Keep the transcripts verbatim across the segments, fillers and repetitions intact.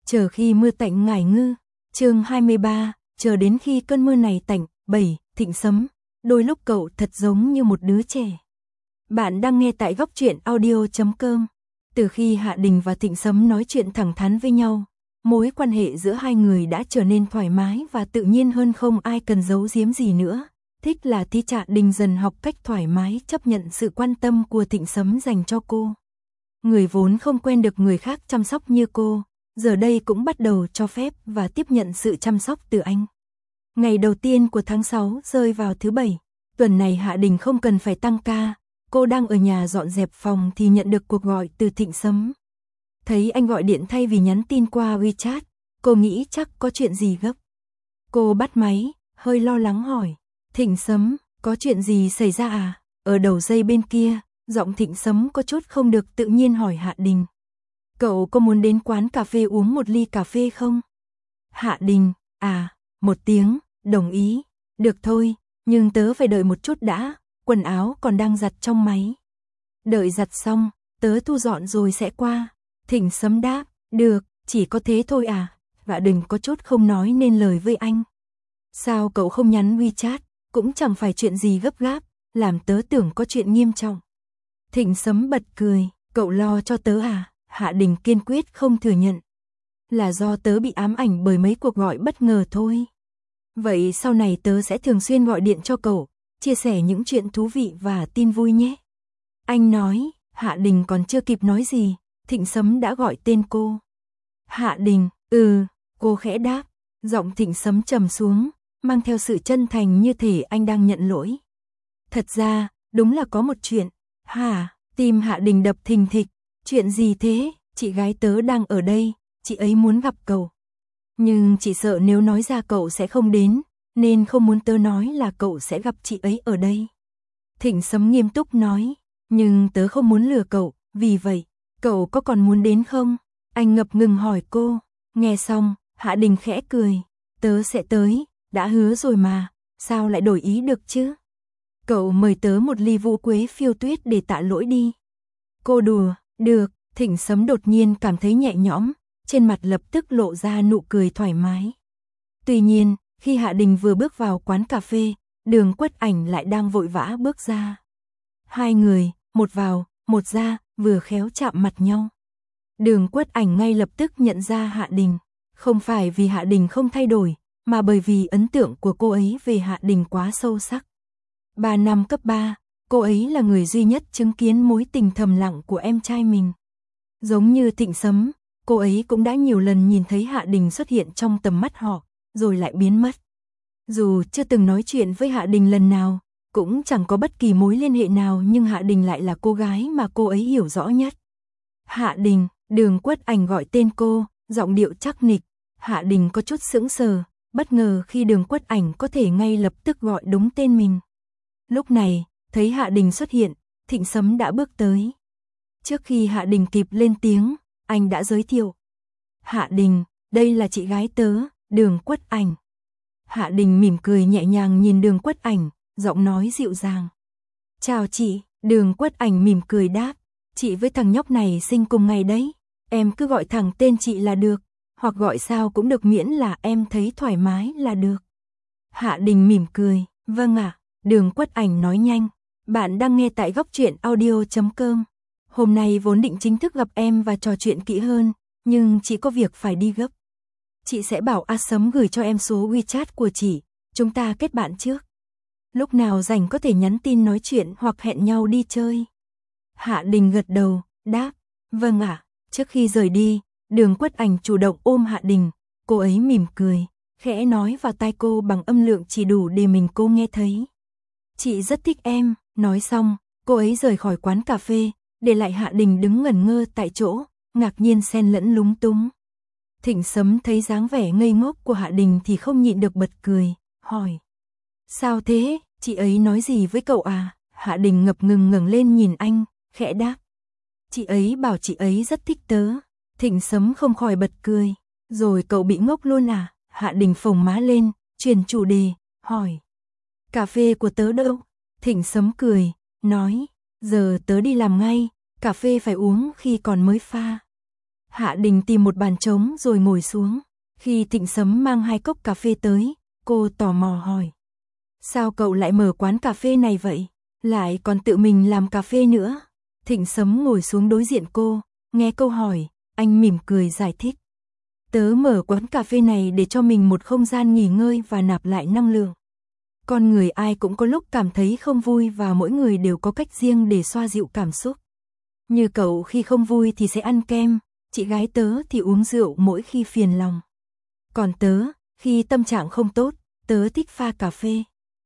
Chờ khi mưa tạnh ngải ngư, chương hai mươi ba, chờ đến khi cơn mưa này tạnh. Bảy. Thịnh Sấm, đôi lúc cậu thật giống như một đứa trẻ. Bạn đang nghe tại góc truyện audio chấm com. Từ khi Hạ Đình và Thịnh Sấm nói chuyện thẳng thắn với nhau, mối quan hệ giữa hai người đã trở nên thoải mái và tự nhiên hơn, không ai cần giấu giếm gì nữa. Thích là Thi Hạ Đình dần học cách thoải mái chấp nhận sự quan tâm của Thịnh Sấm dành cho cô. Người vốn không quen được người khác chăm sóc như cô, giờ đây cũng bắt đầu cho phép và tiếp nhận sự chăm sóc từ anh. Ngày đầu tiên của tháng sáu rơi vào thứ Bảy. Tuần này Hạ Đình không cần phải tăng ca. Cô đang ở nhà dọn dẹp phòng thì nhận được cuộc gọi từ Thịnh Sấm. Thấy anh gọi điện thay vì nhắn tin qua WeChat, cô nghĩ chắc có chuyện gì gấp. Cô bắt máy, hơi lo lắng hỏi. Thịnh Sấm, có chuyện gì xảy ra à? Ở đầu dây bên kia, giọng Thịnh Sấm có chút không được tự nhiên hỏi Hạ Đình. Cậu có muốn đến quán cà phê uống một ly cà phê không? Hạ Đình, à, một tiếng, đồng ý. Được thôi, nhưng tớ phải đợi một chút đã, quần áo còn đang giặt trong máy. Đợi giặt xong, tớ thu dọn rồi sẽ qua. Thịnh Sấm đáp, được, chỉ có thế thôi à, và đừng có chút không nói nên lời với anh. Sao cậu không nhắn WeChat, cũng chẳng phải chuyện gì gấp gáp, làm tớ tưởng có chuyện nghiêm trọng. Thịnh Sấm bật cười, cậu lo cho tớ à? Hạ Đình kiên quyết không thừa nhận. Là do tớ bị ám ảnh bởi mấy cuộc gọi bất ngờ thôi. Vậy sau này tớ sẽ thường xuyên gọi điện cho cậu, chia sẻ những chuyện thú vị và tin vui nhé. Anh nói. Hạ Đình còn chưa kịp nói gì, Thịnh Sấm đã gọi tên cô. Hạ Đình, ừ, cô khẽ đáp, giọng Thịnh Sấm trầm xuống, mang theo sự chân thành như thể anh đang nhận lỗi. Thật ra, đúng là có một chuyện. Hả? Tim Hạ Đình đập thình thịch. Chuyện gì thế? Chị gái tớ đang ở đây, chị ấy muốn gặp cậu. Nhưng chị sợ nếu nói ra cậu sẽ không đến, nên không muốn tớ nói là cậu sẽ gặp chị ấy ở đây. Thịnh Sấm nghiêm túc nói, nhưng tớ không muốn lừa cậu, vì vậy, cậu có còn muốn đến không? Anh ngập ngừng hỏi cô. Nghe xong, Hạ Đình khẽ cười, tớ sẽ tới, đã hứa rồi mà, sao lại đổi ý được chứ? Cậu mời tớ một ly vũ quế phiêu tuyết để tạ lỗi đi. Cô đùa, được. Thịnh Sấm đột nhiên cảm thấy nhẹ nhõm, trên mặt lập tức lộ ra nụ cười thoải mái. Tuy nhiên, khi Hạ Đình vừa bước vào quán cà phê, Đường Quất Ảnh lại đang vội vã bước ra. Hai người, một vào, một ra, vừa khéo chạm mặt nhau. Đường Quất Ảnh ngay lập tức nhận ra Hạ Đình, không phải vì Hạ Đình không thay đổi, mà bởi vì ấn tượng của cô ấy về Hạ Đình quá sâu sắc. Ba năm cấp ba, cô ấy là người duy nhất chứng kiến mối tình thầm lặng của em trai mình. Giống như Thịnh Sấm, cô ấy cũng đã nhiều lần nhìn thấy Hạ Đình xuất hiện trong tầm mắt họ, rồi lại biến mất. Dù chưa từng nói chuyện với Hạ Đình lần nào, cũng chẳng có bất kỳ mối liên hệ nào, nhưng Hạ Đình lại là cô gái mà cô ấy hiểu rõ nhất. Hạ Đình, Đường Quất Ảnh gọi tên cô, giọng điệu chắc nịch. Hạ Đình có chút sững sờ, bất ngờ khi Đường Quất Ảnh có thể ngay lập tức gọi đúng tên mình. Lúc này, thấy Hạ Đình xuất hiện, Thịnh Sấm đã bước tới. Trước khi Hạ Đình kịp lên tiếng, anh đã giới thiệu. Hạ Đình, đây là chị gái tớ, Đường Quất Ảnh. Hạ Đình mỉm cười nhẹ nhàng nhìn Đường Quất Ảnh, giọng nói dịu dàng. Chào chị, Đường Quất Ảnh mỉm cười đáp. Chị với thằng nhóc này sinh cùng ngày đấy, em cứ gọi thẳng tên chị là được, hoặc gọi sao cũng được miễn là em thấy thoải mái là được. Hạ Đình mỉm cười, vâng ạ, Đường Quất Ảnh nói nhanh. Bạn đang nghe tại góc truyện audio chấm com. Hôm nay vốn định chính thức gặp em và trò chuyện kỹ hơn, nhưng chị có việc phải đi gấp. Chị sẽ bảo A Sấm gửi cho em số WeChat của chị, chúng ta kết bạn trước. Lúc nào rảnh có thể nhắn tin nói chuyện hoặc hẹn nhau đi chơi. Hạ Đình gật đầu, đáp, vâng ạ. Trước khi rời đi, Đường Quất Ảnh chủ động ôm Hạ Đình, cô ấy mỉm cười, khẽ nói vào tai cô bằng âm lượng chỉ đủ để mình cô nghe thấy. Chị rất thích em, nói xong, cô ấy rời khỏi quán cà phê, để lại Hạ Đình đứng ngẩn ngơ tại chỗ, ngạc nhiên xen lẫn lúng túng. Thịnh Sấm thấy dáng vẻ ngây ngốc của Hạ Đình thì không nhịn được bật cười, hỏi. Sao thế, chị ấy nói gì với cậu à? Hạ Đình ngập ngừng ngẩng lên nhìn anh, khẽ đáp. Chị ấy bảo chị ấy rất thích tớ. Thịnh Sấm không khỏi bật cười. Rồi cậu bị ngốc luôn à? Hạ Đình phồng má lên, chuyển chủ đề, hỏi. Cà phê của tớ đâu? Thịnh Sấm cười, nói. Giờ tớ đi làm ngay, cà phê phải uống khi còn mới pha. Hạ Đình tìm một bàn trống rồi ngồi xuống. Khi Thịnh Sấm mang hai cốc cà phê tới, cô tò mò hỏi. Sao cậu lại mở quán cà phê này vậy? Lại còn tự mình làm cà phê nữa. Thịnh Sấm ngồi xuống đối diện cô, nghe câu hỏi, anh mỉm cười giải thích. Tớ mở quán cà phê này để cho mình một không gian nghỉ ngơi và nạp lại năng lượng. Con người ai cũng có lúc cảm thấy không vui và mỗi người đều có cách riêng để xoa dịu cảm xúc. Như cậu khi không vui thì sẽ ăn kem, chị gái tớ thì uống rượu mỗi khi phiền lòng. Còn tớ, khi tâm trạng không tốt, tớ thích pha cà phê.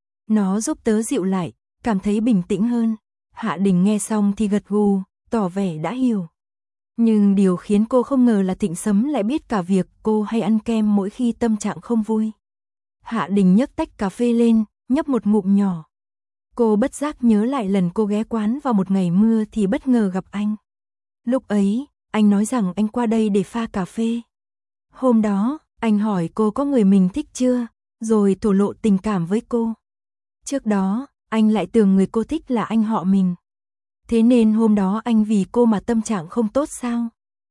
Nó giúp tớ dịu lại, cảm thấy bình tĩnh hơn. Hạ Đình nghe xong thì gật gù, tỏ vẻ đã hiểu. Nhưng điều khiến cô không ngờ là Thịnh Sấm lại biết cả việc cô hay ăn kem mỗi khi tâm trạng không vui. Hạ Đình nhấc tách cà phê lên, nhấp một ngụm nhỏ. Cô bất giác nhớ lại lần cô ghé quán vào một ngày mưa thì bất ngờ gặp anh. Lúc ấy, anh nói rằng anh qua đây để pha cà phê. Hôm đó, anh hỏi cô có người mình thích chưa, rồi thổ lộ tình cảm với cô. Trước đó, anh lại tưởng người cô thích là anh họ mình. Thế nên hôm đó anh vì cô mà tâm trạng không tốt sao?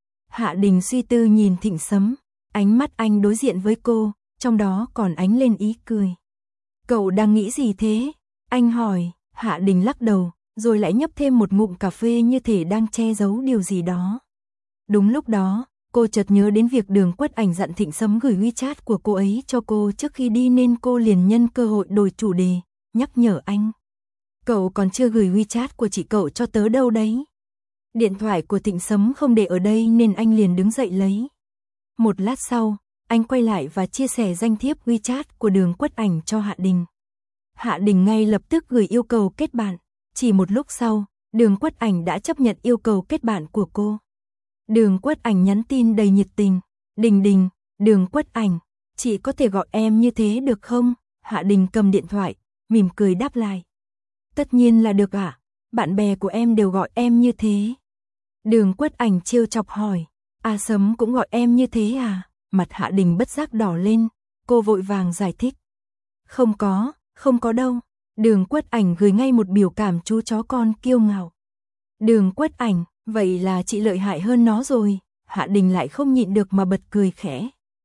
Hạ Đình suy tư nhìn Thịnh Sấm, ánh mắt anh đối diện với cô, trong đó còn ánh lên ý cười. Cậu đang nghĩ gì thế? Anh hỏi. Hạ Đình lắc đầu, rồi lại nhấp thêm một ngụm cà phê như thể đang che giấu điều gì đó. Đúng lúc đó, cô chợt nhớ đến việc Đường Quất Ảnh dặn Thịnh Sấm gửi WeChat của cô ấy cho cô trước khi đi nên cô liền nhân cơ hội đổi chủ đề, nhắc nhở anh. Cậu còn chưa gửi WeChat của chị cậu cho tớ đâu đấy. Điện thoại của Thịnh Sấm không để ở đây nên anh liền đứng dậy lấy. Một lát sau, anh quay lại và chia sẻ danh thiếp WeChat của Đường Quất Ảnh cho Hạ Đình. Hạ Đình ngay lập tức gửi yêu cầu kết bạn. Chỉ một lúc sau, Đường Quất Ảnh đã chấp nhận yêu cầu kết bạn của cô. Đường Quất Ảnh nhắn tin đầy nhiệt tình. Đình Đình, Đường Quất Ảnh, chị có thể gọi em như thế được không? Hạ Đình cầm điện thoại, mỉm cười đáp lại. Tất nhiên là được ạ, bạn bè của em đều gọi em như thế. Đường Quất Ảnh trêu chọc hỏi, A Sấm cũng gọi em như thế à? Mặt Hạ Đình bất giác đỏ lên, cô vội vàng giải thích. Không có, không có đâu. Đường Quất Ảnh gửi ngay một biểu cảm chú chó con kiêu ngạo. Đường Quất Ảnh, vậy là chị lợi hại hơn nó rồi. Hạ Đình lại không nhịn được mà bật cười khẽ.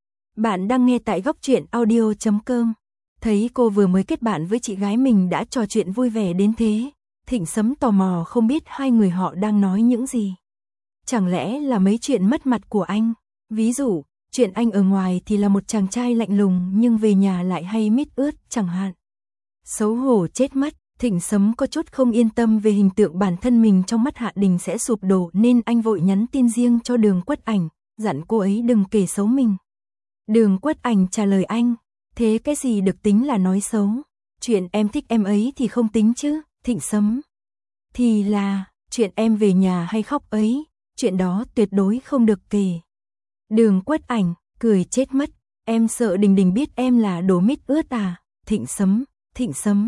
Bạn đang nghe tại góc truyện audio chấm com. Thấy cô vừa mới kết bạn với chị gái mình đã trò chuyện vui vẻ đến thế, Thịnh Sấm tò mò không biết hai người họ đang nói những gì. Chẳng lẽ là mấy chuyện mất mặt của anh? Ví dụ, chuyện anh ở ngoài thì là một chàng trai lạnh lùng nhưng về nhà lại hay mít ướt chẳng hạn. Xấu hổ chết mất, Thịnh Sấm có chút không yên tâm về hình tượng bản thân mình trong mắt Hạ Đình sẽ sụp đổ nên anh vội nhắn tin riêng cho Đường Quất Ảnh, dặn cô ấy đừng kể xấu mình. Đường Quất Ảnh trả lời anh, thế cái gì được tính là nói xấu? Chuyện em thích em ấy thì không tính chứ, Thịnh Sấm. Thì là, chuyện em về nhà hay khóc ấy, chuyện đó tuyệt đối không được kể. Đường Quất Ảnh, cười chết mất, em sợ Đình Đình biết em là đồ mít ướt à? Thịnh Sấm, Thịnh Sấm.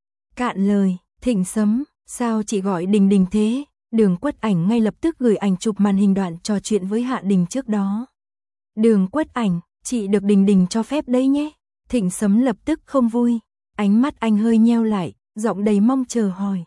Cạn lời, Thịnh Sấm, sao chị gọi Đình Đình thế? Đường Quất Ảnh ngay lập tức gửi ảnh chụp màn hình đoạn trò chuyện với Hạ Đình trước đó. Đường Quất Ảnh, chị được Đình Đình cho phép đấy nhé. Thịnh Sấm lập tức không vui, ánh mắt anh hơi nheo lại, giọng đầy mong chờ hỏi.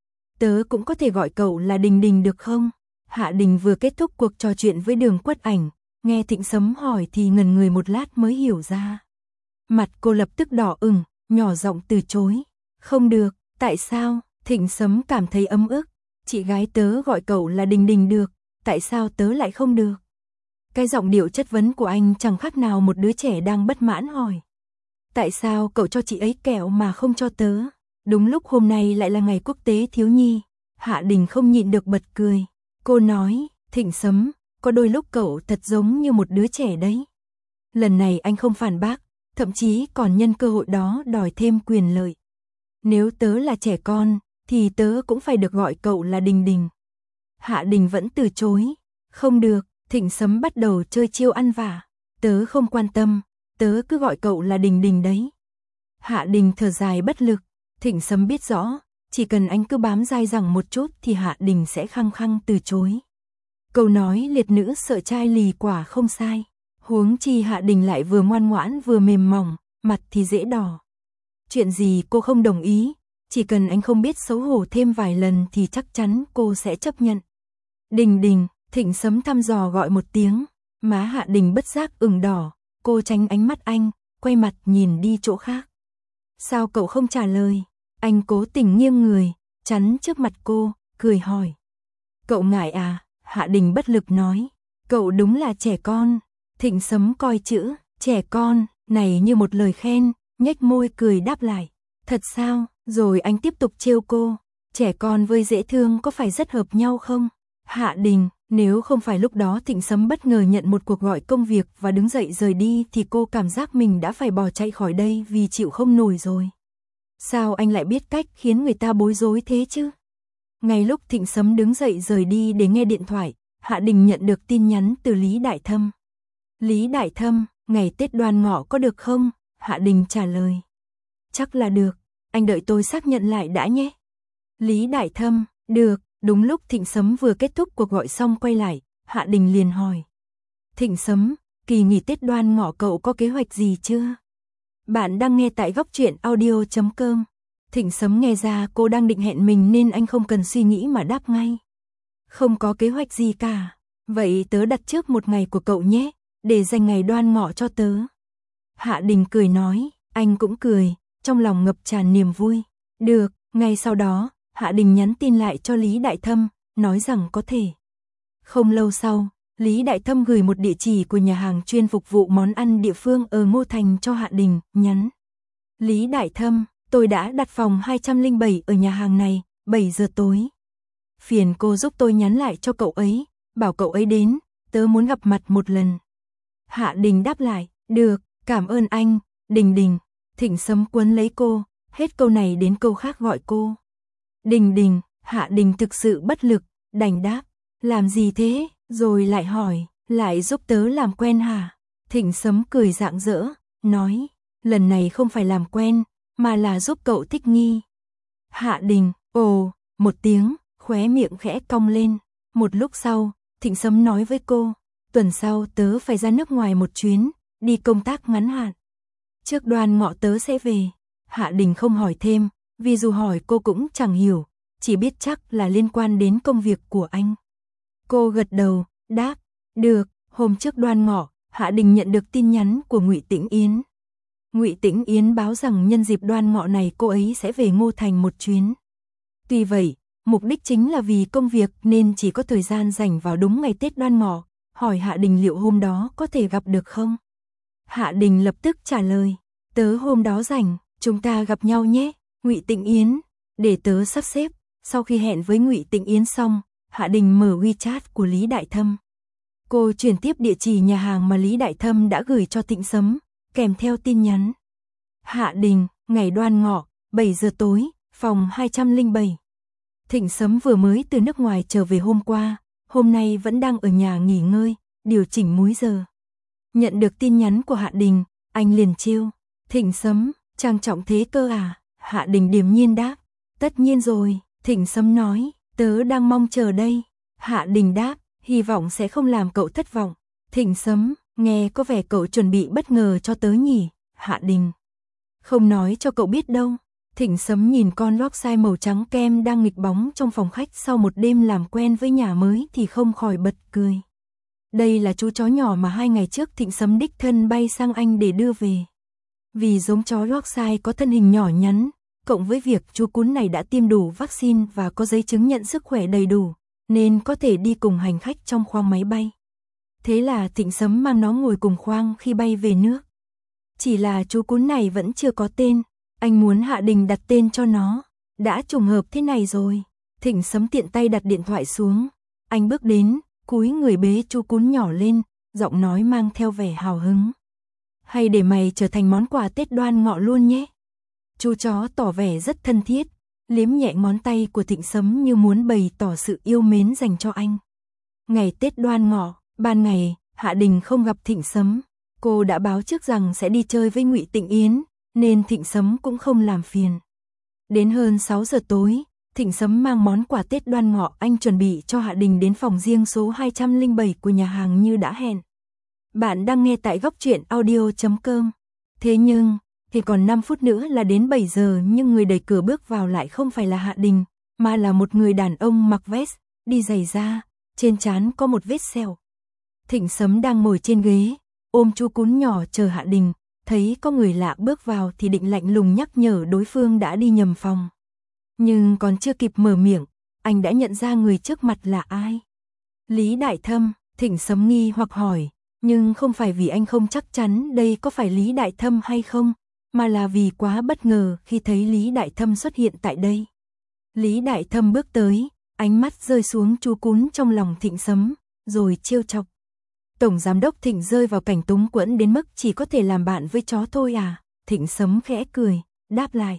Tớ cũng có thể gọi cậu là Đình Đình được không? Hạ Đình vừa kết thúc cuộc trò chuyện với Đường Quất Ảnh, nghe Thịnh Sấm hỏi thì ngần người một lát mới hiểu ra. Mặt cô lập tức đỏ ửng, nhỏ giọng từ chối. Không được, tại sao? Thịnh Sấm cảm thấy ấm ức. Chị gái tớ gọi cậu là Đình Đình được, tại sao tớ lại không được? Cái giọng điệu chất vấn của anh chẳng khác nào một đứa trẻ đang bất mãn hỏi. Tại sao cậu cho chị ấy kẹo mà không cho tớ? Đúng lúc hôm nay lại là ngày quốc tế thiếu nhi. Hạ Đình không nhịn được bật cười. Cô nói, Thịnh Sấm, có đôi lúc cậu thật giống như một đứa trẻ đấy. Lần này anh không phản bác, thậm chí còn nhân cơ hội đó đòi thêm quyền lợi. Nếu tớ là trẻ con, thì tớ cũng phải được gọi cậu là Đình Đình. Hạ Đình vẫn từ chối. Không được, Thịnh Sấm bắt đầu chơi chiêu ăn vạ. Tớ không quan tâm, tớ cứ gọi cậu là Đình Đình đấy. Hạ Đình thở dài bất lực. Thịnh Sấm biết rõ, chỉ cần anh cứ bám dai dẳng một chút thì Hạ Đình sẽ khăng khăng từ chối. Câu nói liệt nữ sợ trai lì quả không sai. Huống chi Hạ Đình lại vừa ngoan ngoãn vừa mềm mỏng, mặt thì dễ đỏ. Chuyện gì cô không đồng ý, chỉ cần anh không biết xấu hổ thêm vài lần thì chắc chắn cô sẽ chấp nhận. Đình Đình, Thịnh Sấm thăm dò gọi một tiếng, má Hạ Đình bất giác ửng đỏ, cô tránh ánh mắt anh, quay mặt nhìn đi chỗ khác. Sao cậu không trả lời? Anh cố tình nghiêng người, chắn trước mặt cô, cười hỏi. Cậu ngại à? Hạ Đình bất lực nói. Cậu đúng là trẻ con. Thịnh Sấm coi chữ trẻ con này như một lời khen, nhếch môi cười đáp lại. Thật sao? Rồi anh tiếp tục trêu cô. Trẻ con với dễ thương có phải rất hợp nhau không? Hạ Đình, nếu không phải lúc đó Thịnh Sấm bất ngờ nhận một cuộc gọi công việc và đứng dậy rời đi thì cô cảm giác mình đã phải bỏ chạy khỏi đây vì chịu không nổi rồi. Sao anh lại biết cách khiến người ta bối rối thế chứ? Ngay lúc Thịnh Sấm đứng dậy rời đi để nghe điện thoại, Hạ Đình nhận được tin nhắn từ Lý Đại Thâm. Lý Đại Thâm, ngày Tết Đoan Ngọ có được không? Hạ Đình trả lời. Chắc là được, anh đợi tôi xác nhận lại đã nhé. Lý Đại Thâm, được. Đúng lúc Thịnh Sấm vừa kết thúc cuộc gọi xong quay lại, Hạ Đình liền hỏi. Thịnh Sấm, kỳ nghỉ Tết Đoan Ngọ cậu có kế hoạch gì chưa? Bạn đang nghe tại góc truyện audio chấm com. Thịnh Sấm nghe ra cô đang định hẹn mình nên anh không cần suy nghĩ mà đáp ngay. Không có kế hoạch gì cả. Vậy tớ đặt trước một ngày của cậu nhé, để dành ngày Đoan Ngọ cho tớ. Hạ Đình cười nói, anh cũng cười, trong lòng ngập tràn niềm vui. Được, ngay sau đó, Hạ Đình nhắn tin lại cho Lý Đại Thâm, nói rằng có thể. Không lâu sau, Lý Đại Thâm gửi một địa chỉ của nhà hàng chuyên phục vụ món ăn địa phương ở Ngô Thành cho Hạ Đình, nhắn. Lý Đại Thâm, tôi đã đặt phòng hai không không bảy ở nhà hàng này, bảy giờ tối. Phiền cô giúp tôi nhắn lại cho cậu ấy, bảo cậu ấy đến, tớ muốn gặp mặt một lần. Hạ Đình đáp lại, được, cảm ơn anh, Đình Đình. Thịnh Sấm quấn lấy cô, hết câu này đến câu khác gọi cô. Đình Đình, Hạ Đình thực sự bất lực, đành đáp, làm gì thế, rồi lại hỏi, lại giúp tớ làm quen hả? Thịnh Sấm cười rạng rỡ, nói, lần này không phải làm quen, mà là giúp cậu thích nghi. Hạ Đình, ồ, một tiếng, khóe miệng khẽ cong lên. Một lúc sau, Thịnh Sấm nói với cô, tuần sau tớ phải ra nước ngoài một chuyến, đi công tác ngắn hạn. Trước Đoan Ngọ tớ sẽ về. Hạ Đình không hỏi thêm, vì dù hỏi cô cũng chẳng hiểu, chỉ biết chắc là liên quan đến công việc của anh. Cô gật đầu, đáp, được. Hôm trước Đoan Ngọ, Hạ Đình nhận được tin nhắn của Ngụy Tĩnh Yến. Ngụy Tĩnh Yến báo rằng nhân dịp Đoan Ngọ này cô ấy sẽ về Ngô Thành một chuyến. Tuy vậy, mục đích chính là vì công việc nên chỉ có thời gian rảnh vào đúng ngày Tết Đoan Ngọ, hỏi Hạ Đình liệu hôm đó có thể gặp được không? Hạ Đình lập tức trả lời, tớ hôm đó rảnh, chúng ta gặp nhau nhé, Ngụy Tĩnh Yến, để tớ sắp xếp. Sau khi hẹn với Ngụy Tĩnh Yến xong, Hạ Đình mở WeChat của Lý Đại Thâm. Cô truyền tiếp địa chỉ nhà hàng mà Lý Đại Thâm đã gửi cho Thịnh Sấm, kèm theo tin nhắn. Hạ Đình, ngày Đoan Ngọ, bảy giờ tối, phòng hai không không bảy. Thịnh Sấm vừa mới từ nước ngoài trở về hôm qua, hôm nay vẫn đang ở nhà nghỉ ngơi, điều chỉnh múi giờ. Nhận được tin nhắn của Hạ Đình, anh liền trêu, Thịnh Sấm, trang trọng thế cơ à? Hạ Đình điềm nhiên đáp, tất nhiên rồi. Thịnh Sấm nói, tớ đang mong chờ đây. Hạ Đình đáp, hy vọng sẽ không làm cậu thất vọng. Thịnh Sấm, nghe có vẻ cậu chuẩn bị bất ngờ cho tớ nhỉ? Hạ Đình, không nói cho cậu biết đâu. Thịnh Sấm nhìn con lót size màu trắng kem đang nghịch bóng trong phòng khách sau một đêm làm quen với nhà mới thì không khỏi bật cười. Đây là chú chó nhỏ mà hai ngày trước Thịnh Sấm đích thân bay sang Anh để đưa về. Vì giống chó Yorkshire có thân hình nhỏ nhắn, cộng với việc chú cún này đã tiêm đủ vaccine và có giấy chứng nhận sức khỏe đầy đủ, nên có thể đi cùng hành khách trong khoang máy bay. Thế là Thịnh Sấm mang nó ngồi cùng khoang khi bay về nước. Chỉ là chú cún này vẫn chưa có tên, anh muốn Hạ Đình đặt tên cho nó. Đã trùng hợp thế này rồi. Thịnh Sấm tiện tay đặt điện thoại xuống. Anh bước đến, cúi người bế chú cún nhỏ lên, giọng nói mang theo vẻ hào hứng. Hay để mày trở thành món quà Tết Đoan Ngọ luôn nhé. Chú chó tỏ vẻ rất thân thiết, liếm nhẹ ngón tay của Thịnh Sấm như muốn bày tỏ sự yêu mến dành cho anh. Ngày Tết Đoan Ngọ, ban ngày, Hạ Đình không gặp Thịnh Sấm. Cô đã báo trước rằng sẽ đi chơi với Ngụy Tĩnh Yến, nên Thịnh Sấm cũng không làm phiền. Đến hơn sáu giờ tối, Thịnh Sấm mang món quà Tết Đoan Ngọ anh chuẩn bị cho Hạ Đình đến phòng riêng số hai không không bảy của nhà hàng như đã hẹn. Bạn đang nghe tại góc truyện audio chấm com. Thế nhưng, thì còn năm phút nữa là đến bảy giờ nhưng người đẩy cửa bước vào lại không phải là Hạ Đình, mà là một người đàn ông mặc vest, đi giày da, trên trán có một vết sẹo. Thịnh Sấm đang ngồi trên ghế, ôm chú cún nhỏ chờ Hạ Đình, thấy có người lạ bước vào thì định lạnh lùng nhắc nhở đối phương đã đi nhầm phòng. Nhưng còn chưa kịp mở miệng, anh đã nhận ra người trước mặt là ai. Lý Đại Thâm. Thịnh Sấm nghi hoặc hỏi, nhưng không phải vì anh không chắc chắn đây có phải Lý Đại Thâm hay không, mà là vì quá bất ngờ khi thấy Lý Đại Thâm xuất hiện tại đây. Lý Đại Thâm bước tới, ánh mắt rơi xuống chú cún trong lòng Thịnh Sấm, rồi trêu chọc. Tổng giám đốc Thịnh rơi vào cảnh túng quẫn đến mức chỉ có thể làm bạn với chó thôi à? Thịnh Sấm khẽ cười, đáp lại.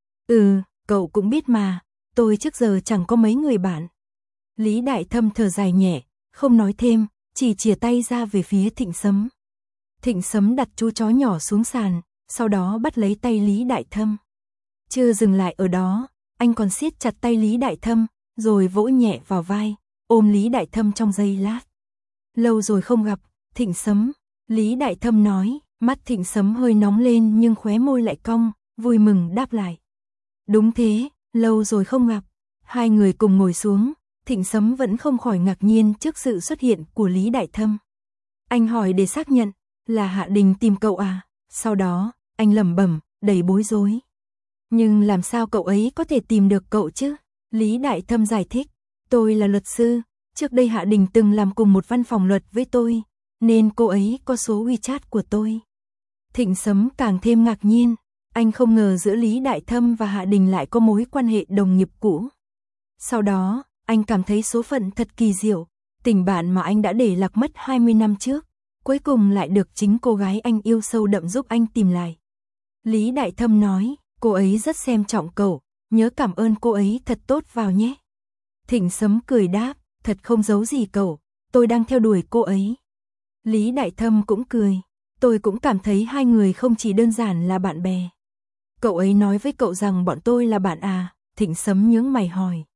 Ừ, cậu cũng biết mà, tôi trước giờ chẳng có mấy người bạn. Lý Đại Thâm thở dài nhẹ, không nói thêm, chỉ chìa tay ra về phía Thịnh Sấm. Thịnh Sấm đặt chú chó nhỏ xuống sàn, sau đó bắt lấy tay Lý Đại Thâm. Chưa dừng lại ở đó, anh còn siết chặt tay Lý Đại Thâm, rồi vỗ nhẹ vào vai, ôm Lý Đại Thâm trong giây lát. Lâu rồi không gặp, Thịnh Sấm, Lý Đại Thâm nói, mắt Thịnh Sấm hơi nóng lên nhưng khóe môi lại cong, vui mừng đáp lại. Đúng thế, lâu rồi không gặp. Hai người cùng ngồi xuống, Thịnh Sấm vẫn không khỏi ngạc nhiên trước sự xuất hiện của Lý Đại Thâm. Anh hỏi để xác nhận, là Hạ Đình tìm cậu à? Sau đó, anh lẩm bẩm, đầy bối rối. Nhưng làm sao cậu ấy có thể tìm được cậu chứ? Lý Đại Thâm giải thích, tôi là luật sư, trước đây Hạ Đình từng làm cùng một văn phòng luật với tôi, nên cô ấy có số WeChat của tôi. Thịnh Sấm càng thêm ngạc nhiên, anh không ngờ giữa Lý Đại Thâm và Hạ Đình lại có mối quan hệ đồng nghiệp cũ. Sau đó, anh cảm thấy số phận thật kỳ diệu, tình bạn mà anh đã để lạc mất hai mươi năm trước, cuối cùng lại được chính cô gái anh yêu sâu đậm giúp anh tìm lại. Lý Đại Thâm nói, cô ấy rất xem trọng cậu, nhớ cảm ơn cô ấy thật tốt vào nhé. Thịnh Sấm cười đáp, thật không giấu gì cậu, tôi đang theo đuổi cô ấy. Lý Đại Thâm cũng cười, tôi cũng cảm thấy hai người không chỉ đơn giản là bạn bè. Cậu ấy nói với cậu rằng bọn tôi là bạn à? Thịnh Sấm nhướng mày hỏi.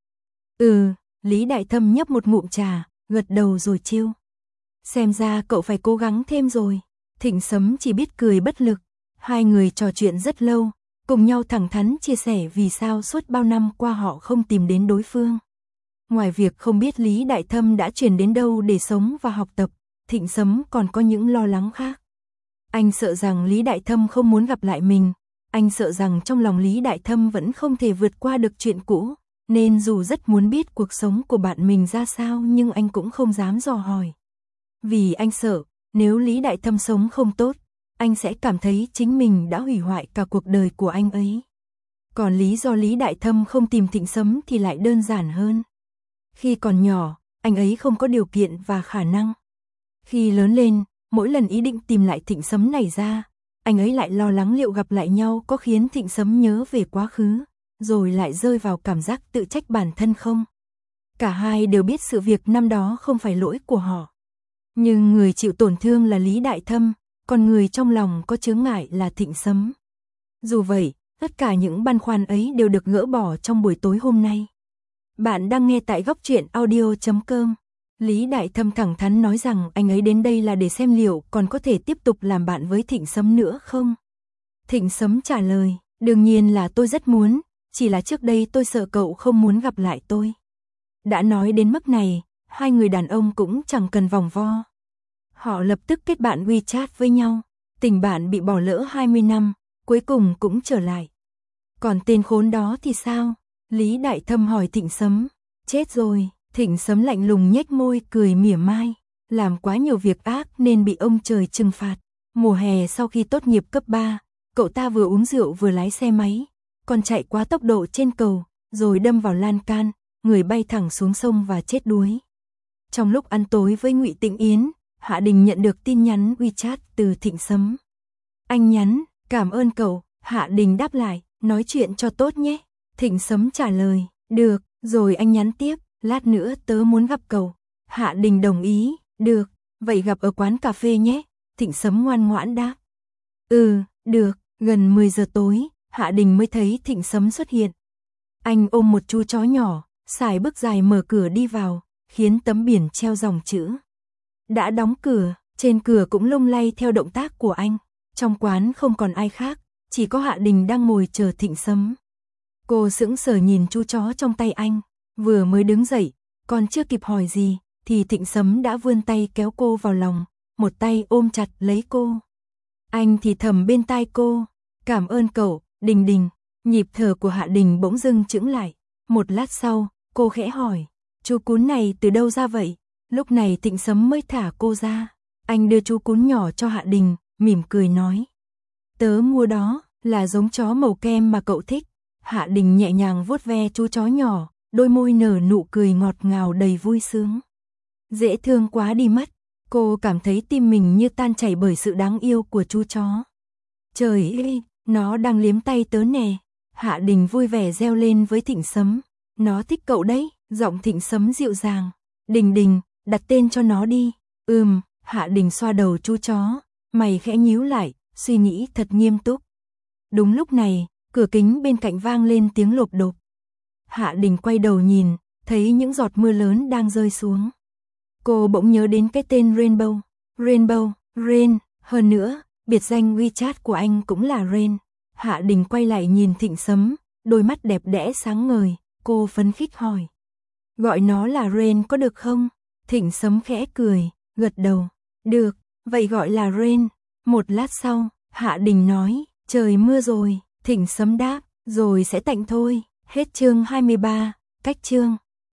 Ừ, Lý Đại Thâm nhấp một ngụm trà, gật đầu rồi trêu. Xem ra cậu phải cố gắng thêm rồi. Thịnh Sấm chỉ biết cười bất lực. Hai người trò chuyện rất lâu, cùng nhau thẳng thắn chia sẻ vì sao suốt bao năm qua họ không tìm đến đối phương. Ngoài việc không biết Lý Đại Thâm đã chuyển đến đâu để sống và học tập, Thịnh Sấm còn có những lo lắng khác. Anh sợ rằng Lý Đại Thâm không muốn gặp lại mình. Anh sợ rằng trong lòng Lý Đại Thâm vẫn không thể vượt qua được chuyện cũ, nên dù rất muốn biết cuộc sống của bạn mình ra sao nhưng anh cũng không dám dò hỏi. Vì anh sợ, nếu Lý Đại Thâm sống không tốt, anh sẽ cảm thấy chính mình đã hủy hoại cả cuộc đời của anh ấy. Còn lý do Lý Đại Thâm không tìm Thịnh Sấm thì lại đơn giản hơn. Khi còn nhỏ, anh ấy không có điều kiện và khả năng. Khi lớn lên, mỗi lần ý định tìm lại Thịnh Sấm này ra, anh ấy lại lo lắng liệu gặp lại nhau có khiến Thịnh Sấm nhớ về quá khứ, rồi lại rơi vào cảm giác tự trách bản thân không. Cả hai đều biết sự việc năm đó không phải lỗi của họ. Nhưng người chịu tổn thương là Lý Đại Thâm, còn người trong lòng có chướng ngại là Thịnh Sấm. Dù vậy, tất cả những băn khoăn ấy đều được gỡ bỏ trong buổi tối hôm nay. Bạn đang nghe tại góc truyện audio chấm com. Lý Đại Thâm thẳng thắn nói rằng anh ấy đến đây là để xem liệu còn có thể tiếp tục làm bạn với Thịnh Sấm nữa không. Thịnh Sấm trả lời, đương nhiên là tôi rất muốn, chỉ là trước đây tôi sợ cậu không muốn gặp lại tôi. Đã nói đến mức này, hai người đàn ông cũng chẳng cần vòng vo. Họ lập tức kết bạn WeChat với nhau, tình bạn bị bỏ lỡ hai mươi năm, cuối cùng cũng trở lại. Còn tên khốn đó thì sao? Lý Đại Thâm hỏi Thịnh Sấm. Chết rồi. Thịnh Sấm lạnh lùng nhếch môi cười mỉa mai, làm quá nhiều việc ác nên bị ông trời trừng phạt. Mùa hè sau khi tốt nghiệp cấp ba, cậu ta vừa uống rượu vừa lái xe máy, còn chạy quá tốc độ trên cầu, rồi đâm vào lan can, người bay thẳng xuống sông và chết đuối. Trong lúc ăn tối với Ngụy Tĩnh Yến, Hạ Đình nhận được tin nhắn WeChat từ Thịnh Sấm. Anh nhắn, cảm ơn cậu, Hạ Đình đáp lại, nói chuyện cho tốt nhé. Thịnh Sấm trả lời, được, rồi anh nhắn tiếp. Lát nữa tớ muốn gặp cậu. Hạ Đình đồng ý, được, vậy gặp ở quán cà phê nhé. Thịnh Sấm ngoan ngoãn đáp. Ừ, được, gần mười giờ tối, Hạ Đình mới thấy Thịnh Sấm xuất hiện. Anh ôm một chú chó nhỏ, xài bước dài mở cửa đi vào, khiến tấm biển treo dòng chữ. Đã đóng cửa, trên cửa cũng lung lay theo động tác của anh. Trong quán không còn ai khác, chỉ có Hạ Đình đang ngồi chờ Thịnh Sấm. Cô sững sờ nhìn chú chó trong tay anh. Vừa mới đứng dậy, còn chưa kịp hỏi gì, thì Thịnh Sấm đã vươn tay kéo cô vào lòng, một tay ôm chặt lấy cô. Anh thì thầm bên tai cô, cảm ơn cậu, Đình Đình. Nhịp thở của Hạ Đình bỗng dưng chững lại. Một lát sau, cô khẽ hỏi, chú cún này từ đâu ra vậy? Lúc này Thịnh Sấm mới thả cô ra. Anh đưa chú cún nhỏ cho Hạ Đình, mỉm cười nói, tớ mua đó, là giống chó màu kem mà cậu thích. Hạ Đình nhẹ nhàng vuốt ve chú chó nhỏ, đôi môi nở nụ cười ngọt ngào đầy vui sướng. Dễ thương quá đi mất, cô cảm thấy tim mình như tan chảy bởi sự đáng yêu của chú chó. Trời ơi, nó đang liếm tay tớ nè. Hạ Đình vui vẻ reo lên với Thịnh Sấm, nó thích cậu đấy. Giọng Thịnh Sấm dịu dàng, Đình Đình, đặt tên cho nó đi. Ừm, Hạ Đình xoa đầu chú chó, mày khẽ nhíu lại, suy nghĩ thật nghiêm túc. Đúng lúc này, cửa kính bên cạnh vang lên tiếng lộp độp. Hạ Đình quay đầu nhìn, thấy những giọt mưa lớn đang rơi xuống. Cô bỗng nhớ đến cái tên Rainbow. Rainbow, Rain, hơn nữa, biệt danh WeChat của anh cũng là Rain. Hạ Đình quay lại nhìn Thịnh Sấm, đôi mắt đẹp đẽ sáng ngời, cô phấn khích hỏi, gọi nó là Rain có được không? Thịnh Sấm khẽ cười, gật đầu, được, vậy gọi là Rain. Một lát sau, Hạ Đình nói, trời mưa rồi. Thịnh Sấm đáp, rồi sẽ tạnh thôi. Hết chương hai mươi ba, cách chương.